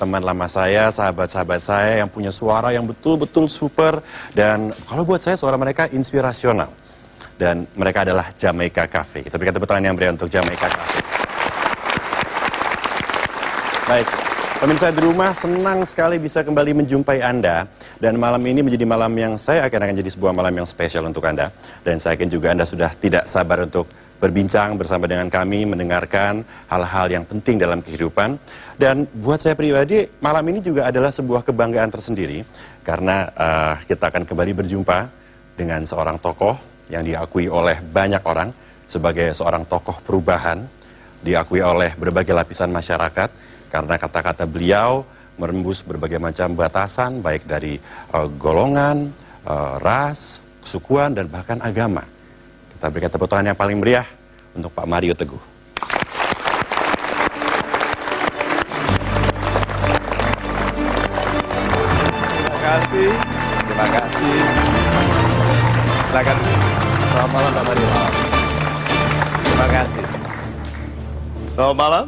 teman lama saya, sahabat-sahabat saya yang punya suara yang betul-betul super. Dan kalau buat saya suara mereka inspirasional. Dan mereka adalah Jamaica Cafe. Kita berikan tepuk tangan yang meriah untuk Jamaica Cafe. Baik, pemirsa di rumah senang sekali bisa kembali menjumpai Anda. Dan malam ini menjadi malam yang saya akan jadi sebuah malam yang spesial untuk Anda. Dan saya yakin juga Anda sudah tidak sabar untuk berbincang bersama dengan kami, mendengarkan hal-hal yang penting dalam kehidupan. Dan buat saya pribadi, malam ini juga adalah sebuah kebanggaan tersendiri. Karena kita akan kembali berjumpa dengan seorang tokoh yang diakui oleh banyak orang sebagai seorang tokoh perubahan. Diakui oleh berbagai lapisan masyarakat. Karena kata-kata beliau merembus berbagai macam batasan, baik dari golongan, ras, kesukuan, dan bahkan agama. Kita berikan tepuk tangan yang paling meriah untuk Pak Mario Teguh. Terima kasih. Silakan. Selamat malam Pak Mario. Terima kasih. Selamat malam.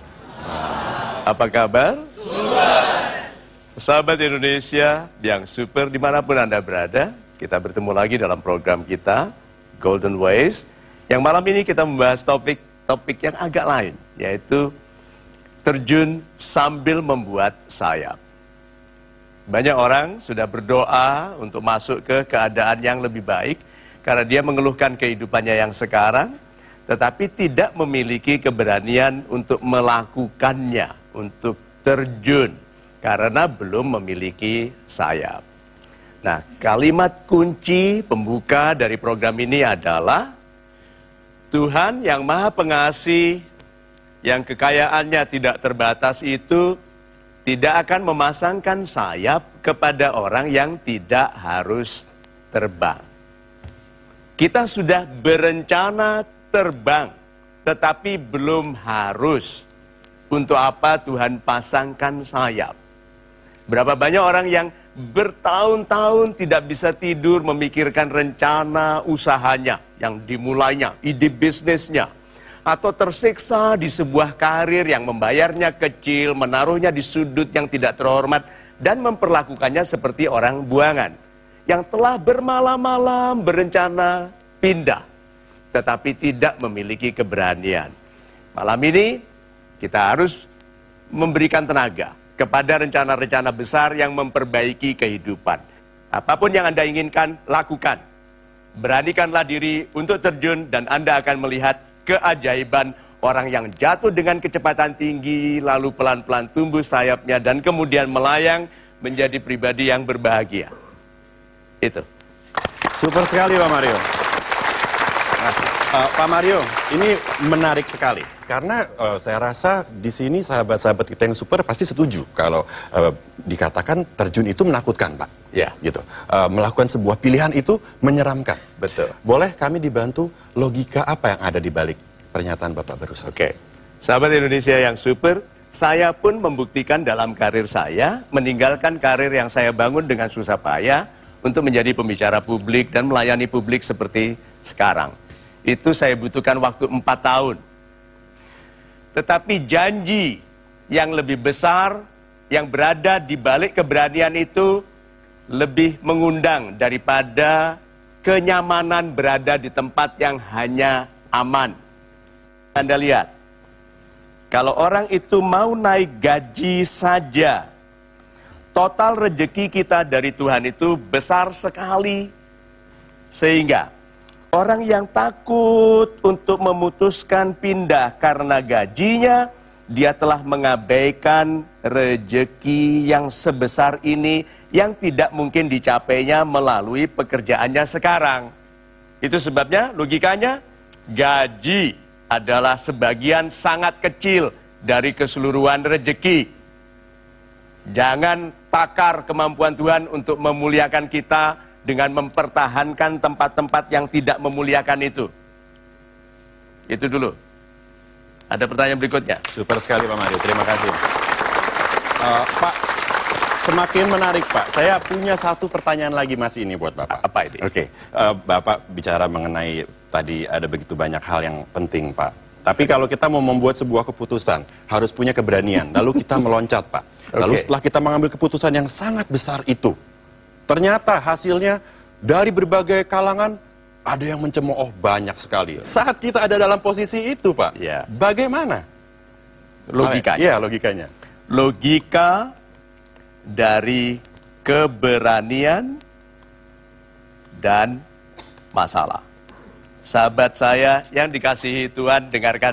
Apa kabar? Sahabat Indonesia yang super dimanapun Anda berada, kita bertemu lagi dalam program kita Golden Ways, yang malam ini kita membahas topik yang agak lain, yaitu terjun sambil membuat sayap. Banyak orang sudah berdoa untuk masuk ke keadaan yang lebih baik, karena dia mengeluhkan kehidupannya yang sekarang, tetapi tidak memiliki keberanian untuk melakukannya, untuk terjun, karena belum memiliki sayap. Nah, kalimat kunci pembuka dari program ini adalah Tuhan yang Maha Pengasih, yang kekayaannya tidak terbatas itu tidak akan memasangkan sayap kepada orang yang tidak harus terbang. Kita sudah berencana terbang, tetapi belum harus. Untuk apa Tuhan pasangkan sayap? Berapa banyak orang yang bertahun-tahun tidak bisa tidur memikirkan rencana usahanya yang dimulainya, ide bisnisnya, atau tersiksa di sebuah karir yang membayarnya kecil, menaruhnya di sudut yang tidak terhormat, dan memperlakukannya seperti orang buangan yang telah bermalam-malam berencana pindah, tetapi tidak memiliki keberanian. Malam ini kita harus memberikan tenaga kepada rencana-rencana besar yang memperbaiki kehidupan. Apapun yang Anda inginkan, lakukan. Beranikanlah diri untuk terjun dan Anda akan melihat keajaiban orang yang jatuh dengan kecepatan tinggi, lalu pelan-pelan tumbuh sayapnya dan kemudian melayang menjadi pribadi yang berbahagia. Itu. Super sekali Pak Mario. Pak Mario, ini menarik sekali. Karena saya rasa di sini sahabat-sahabat kita yang super pasti setuju kalau dikatakan terjun itu menakutkan, Pak. Ya. Gitu. Melakukan sebuah pilihan itu menyeramkan. Betul. Boleh kami dibantu logika apa yang ada di balik pernyataan Bapak barusan? Oke. Sahabat Indonesia yang super, saya pun membuktikan dalam karir saya, meninggalkan karir yang saya bangun dengan susah payah untuk menjadi pembicara publik dan melayani publik seperti sekarang. Itu saya butuhkan waktu 4 tahun. Tetapi janji yang lebih besar, yang berada di balik keberanian itu, lebih mengundang daripada kenyamanan berada di tempat yang hanya aman. Anda lihat, kalau orang itu mau naik gaji saja, total rejeki kita dari Tuhan itu besar sekali. Sehingga orang yang takut untuk memutuskan pindah karena gajinya, dia telah mengabaikan rejeki yang sebesar ini yang tidak mungkin dicapainya melalui pekerjaannya sekarang. Itu sebabnya logikanya gaji adalah sebagian sangat kecil dari keseluruhan rejeki. Jangan takar kemampuan Tuhan untuk memuliakan kita dengan mempertahankan tempat-tempat yang tidak memuliakan itu. Itu dulu. Ada pertanyaan berikutnya. Super sekali Pak Mario, terima kasih. Pak, semakin menarik Pak. Saya punya satu pertanyaan lagi masih ini buat Bapak. Apa itu? Oke, Bapak bicara mengenai tadi ada begitu banyak hal yang penting Pak. Tapi kalau kita mau membuat sebuah keputusan, harus punya keberanian. Lalu kita meloncat, Pak. Lalu setelah kita mengambil keputusan yang sangat besar itu, ternyata hasilnya dari berbagai kalangan ada yang mencemooh banyak sekali. Saat kita ada dalam posisi itu, Pak, Ya. bagaimana? Logikanya. Iya, logikanya. Logika dari keberanian dan masalah. Sahabat saya yang dikasihi Tuhan, dengarkan